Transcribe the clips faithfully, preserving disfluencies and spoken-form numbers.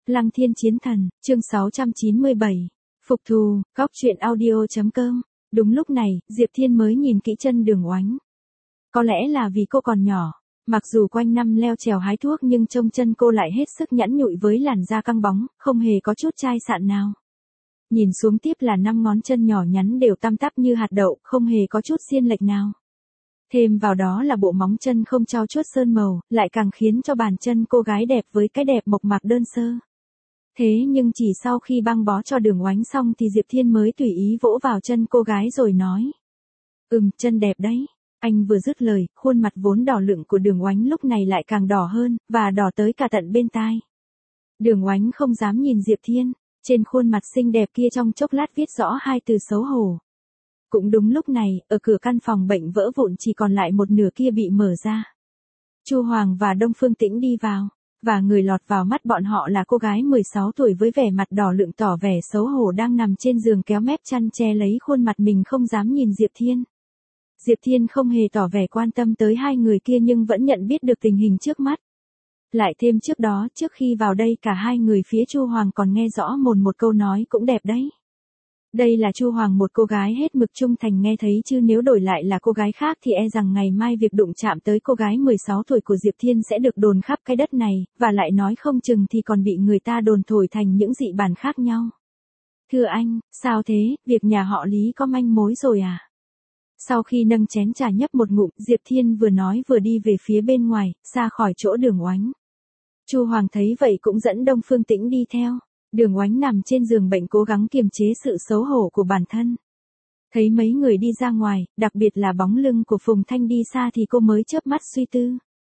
Lăng Thiên Chiến Thần, chương sáu trăm chín mươi bảy. Phục thù, góc truyện audio chấm com. Đúng lúc này, Diệp Thiên mới nhìn kỹ chân Đường Oánh. Có lẽ là vì cô còn nhỏ, mặc dù quanh năm leo trèo hái thuốc nhưng trông chân cô lại hết sức nhẵn nhụi với làn da căng bóng, không hề có chút chai sạn nào. Nhìn xuống tiếp là năm ngón chân nhỏ nhắn đều tăm tắp như hạt đậu, không hề có chút xiên lệch nào. Thêm vào đó là bộ móng chân không trau chuốt sơn màu, lại càng khiến cho bàn chân cô gái đẹp với cái đẹp mộc mạc đơn sơ. Thế nhưng chỉ sau khi băng bó cho Đường Oánh xong thì Diệp Thiên mới tùy ý vỗ vào chân cô gái rồi nói. Ừm, chân đẹp đấy. Anh vừa dứt lời, khuôn mặt vốn đỏ lựng của Đường Oánh lúc này lại càng đỏ hơn, và đỏ tới cả tận bên tai. Đường Oánh không dám nhìn Diệp Thiên, trên khuôn mặt xinh đẹp kia trong chốc lát viết rõ hai từ xấu hổ. Cũng đúng lúc này, ở cửa căn phòng bệnh vỡ vụn chỉ còn lại một nửa kia bị mở ra. Chu Hoàng và Đông Phương Tĩnh đi vào, và người lọt vào mắt bọn họ là cô gái mười sáu tuổi với vẻ mặt đỏ lựng tỏ vẻ xấu hổ đang nằm trên giường kéo mép chăn che lấy khuôn mặt mình không dám nhìn Diệp Thiên. Diệp Thiên không hề tỏ vẻ quan tâm tới hai người kia nhưng vẫn nhận biết được tình hình trước mắt. Lại thêm trước đó, trước khi vào đây cả hai người phía Chu Hoàng còn nghe rõ mồn một câu nói cũng đẹp đấy. Đây là Chu Hoàng, một cô gái hết mực trung thành nghe thấy, chứ nếu đổi lại là cô gái khác thì e rằng ngày mai việc đụng chạm tới cô gái mười sáu tuổi của Diệp Thiên sẽ được đồn khắp cái đất này, và lại nói không chừng thì còn bị người ta đồn thổi thành những dị bản khác nhau. Thưa anh, sao thế, việc nhà họ Lý có manh mối rồi à? Sau khi nâng chén trà nhấp một ngụm, Diệp Thiên vừa nói vừa đi về phía bên ngoài, xa khỏi chỗ Đường Oánh. Chu Hoàng thấy vậy cũng dẫn Đông Phương Tĩnh đi theo. Đường Oánh nằm trên giường bệnh cố gắng kiềm chế sự xấu hổ của bản thân. Thấy mấy người đi ra ngoài, đặc biệt là bóng lưng của Phùng Thanh đi xa thì cô mới chớp mắt suy tư.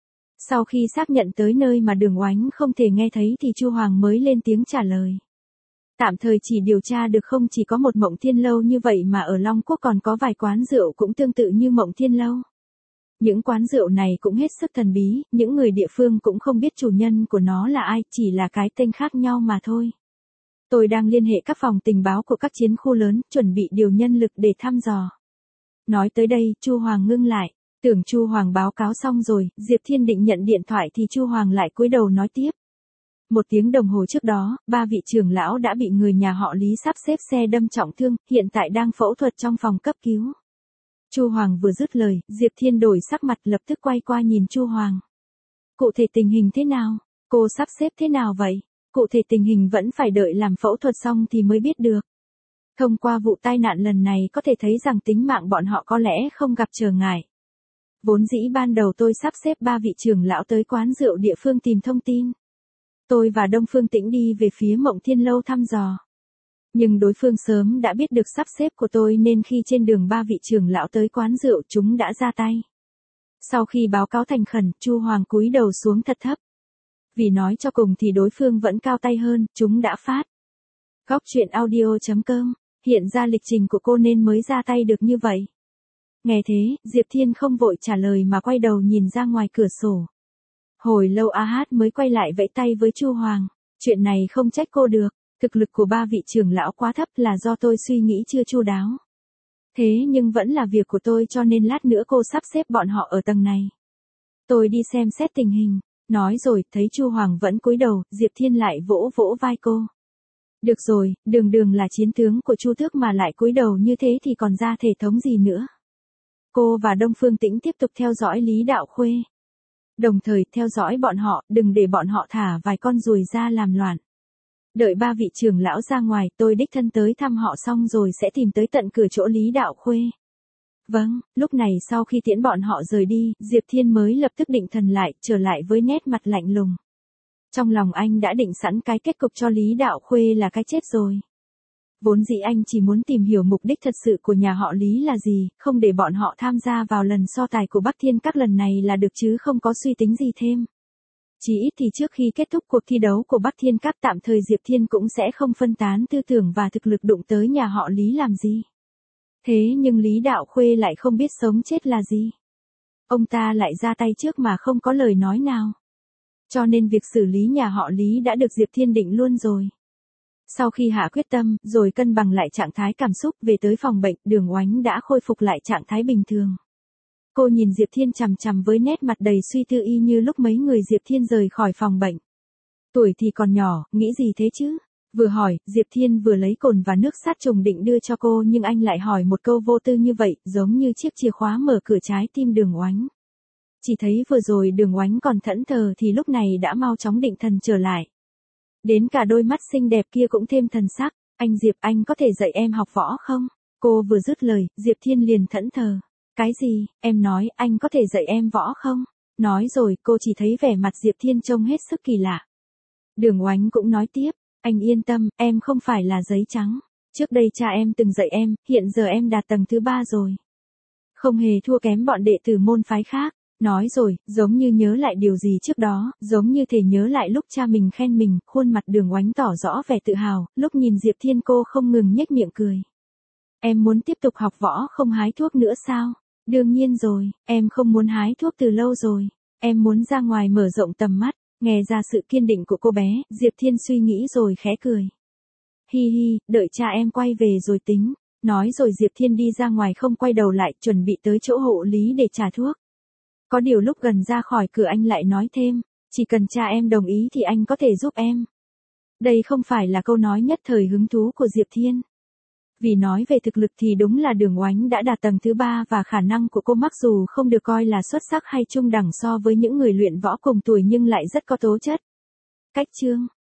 Sau khi xác nhận tới nơi mà Đường Oánh không thể nghe thấy thì Chu Hoàng mới lên tiếng trả lời. Tạm thời chỉ điều tra được không chỉ có một Mộng Thiên Lâu như vậy mà ở Long Quốc còn có vài quán rượu cũng tương tự như Mộng Thiên Lâu. Những quán rượu này cũng hết sức thần bí, những người địa phương cũng không biết chủ nhân của nó là ai, chỉ là cái tên khác nhau mà thôi. Tôi đang liên hệ các phòng tình báo của các chiến khu lớn, chuẩn bị điều nhân lực để thăm dò. Nói tới đây, Chu Hoàng ngưng lại, tưởng Chu Hoàng báo cáo xong rồi, Diệp Thiên định nhận điện thoại thì Chu Hoàng lại cúi đầu nói tiếp. Một tiếng đồng hồ trước đó, ba vị trưởng lão đã bị người nhà họ Lý sắp xếp xe đâm trọng thương, hiện tại đang phẫu thuật trong phòng cấp cứu. Chu Hoàng vừa dứt lời, Diệp Thiên đổi sắc mặt lập tức quay qua nhìn Chu Hoàng. Cụ thể tình hình thế nào? Cô sắp xếp thế nào vậy? Cụ thể tình hình vẫn phải đợi làm phẫu thuật xong thì mới biết được. Thông qua vụ tai nạn lần này có thể thấy rằng tính mạng bọn họ có lẽ không gặp trở ngại. Vốn dĩ ban đầu tôi sắp xếp ba vị trưởng lão tới quán rượu địa phương tìm thông tin. Tôi và Đông Phương Tĩnh đi về phía Mộng Thiên Lâu thăm dò. Nhưng đối phương sớm đã biết được sắp xếp của tôi nên khi trên đường ba vị trưởng lão tới quán rượu chúng đã ra tay. Sau khi báo cáo thành khẩn, Chu Hoàng cúi đầu xuống thật thấp. Vì nói cho cùng thì đối phương vẫn cao tay hơn, chúng đã phát. Góc truyện audio chấm com, hiện ra lịch trình của cô nên mới ra tay được như vậy. Nghe thế, Diệp Thiên không vội trả lời mà quay đầu nhìn ra ngoài cửa sổ. Hồi lâu A Hát mới quay lại vẫy tay với Chu Hoàng. Chuyện này không trách cô được, thực lực của ba vị trưởng lão quá thấp là do tôi suy nghĩ chưa chu đáo. Thế nhưng vẫn là việc của tôi cho nên lát nữa cô sắp xếp bọn họ ở tầng này. Tôi đi xem xét tình hình. Nói rồi, thấy Chu Hoàng vẫn cúi đầu, Diệp Thiên lại vỗ vỗ vai cô. Được rồi, Đường Đường là chiến tướng của Chu Tước mà lại cúi đầu như thế thì còn ra thể thống gì nữa. Cô và Đông Phương Tĩnh tiếp tục theo dõi Lý Đạo Khuê. Đồng thời theo dõi bọn họ, đừng để bọn họ thả vài con ruồi ra làm loạn. Đợi ba vị trưởng lão ra ngoài, tôi đích thân tới thăm họ xong rồi sẽ tìm tới tận cửa chỗ Lý Đạo Khuê. Vâng, lúc này sau khi tiễn bọn họ rời đi, Diệp Thiên mới lập tức định thần lại, trở lại với nét mặt lạnh lùng. Trong lòng anh đã định sẵn cái kết cục cho Lý Đạo Khuê là cái chết rồi. Vốn dĩ anh chỉ muốn tìm hiểu mục đích thật sự của nhà họ Lý là gì, không để bọn họ tham gia vào lần so tài của Bắc Thiên Các lần này là được chứ không có suy tính gì thêm. Chỉ ít thì trước khi kết thúc cuộc thi đấu của Bắc Thiên Các tạm thời Diệp Thiên cũng sẽ không phân tán tư tưởng và thực lực đụng tới nhà họ Lý làm gì. Thế nhưng Lý Đạo Khuê lại không biết sống chết là gì. Ông ta lại ra tay trước mà không có lời nói nào. Cho nên việc xử lý nhà họ Lý đã được Diệp Thiên định luôn rồi. Sau khi hạ quyết tâm, rồi cân bằng lại trạng thái cảm xúc về tới phòng bệnh, Đường Oánh đã khôi phục lại trạng thái bình thường. Cô nhìn Diệp Thiên chằm chằm với nét mặt đầy suy tư y như lúc mấy người Diệp Thiên rời khỏi phòng bệnh. Tuổi thì còn nhỏ, nghĩ gì thế chứ? Vừa hỏi, Diệp Thiên vừa lấy cồn và nước sát trùng định đưa cho cô nhưng anh lại hỏi một câu vô tư như vậy, giống như chiếc chìa khóa mở cửa trái tim Đường Oánh. Chỉ thấy vừa rồi Đường Oánh còn thẫn thờ thì lúc này đã mau chóng định thần trở lại. Đến cả đôi mắt xinh đẹp kia cũng thêm thần sắc, anh Diệp anh có thể dạy em học võ không? Cô vừa dứt lời, Diệp Thiên liền thẫn thờ. Cái gì, em nói anh có thể dạy em võ không? Nói rồi cô chỉ thấy vẻ mặt Diệp Thiên trông hết sức kỳ lạ. Đường Oánh cũng nói tiếp, anh yên tâm, em không phải là giấy trắng. Trước đây cha em từng dạy em, hiện giờ em đạt tầng thứ ba rồi. Không hề thua kém bọn đệ tử môn phái khác. Nói rồi, giống như nhớ lại điều gì trước đó, giống như thể nhớ lại lúc cha mình khen mình, khuôn mặt Đường Oánh tỏ rõ vẻ tự hào, lúc nhìn Diệp Thiên cô không ngừng nhếch miệng cười. Em muốn tiếp tục học võ không hái thuốc nữa sao? Đương nhiên rồi, em không muốn hái thuốc từ lâu rồi. Em muốn ra ngoài mở rộng tầm mắt. Nghe ra sự kiên định của cô bé, Diệp Thiên suy nghĩ rồi khẽ cười. Hi hi, đợi cha em quay về rồi tính. Nói rồi Diệp Thiên đi ra ngoài không quay đầu lại, chuẩn bị tới chỗ hộ lý để trả thuốc. Có điều lúc gần ra khỏi cửa anh lại nói thêm, chỉ cần cha em đồng ý thì anh có thể giúp em. Đây không phải là câu nói nhất thời hứng thú của Diệp Thiên. Vì nói về thực lực thì đúng là Đường Oánh đã đạt tầng thứ ba và khả năng của cô mặc dù không được coi là xuất sắc hay trung đẳng so với những người luyện võ cùng tuổi nhưng lại rất có tố chất. Cách chương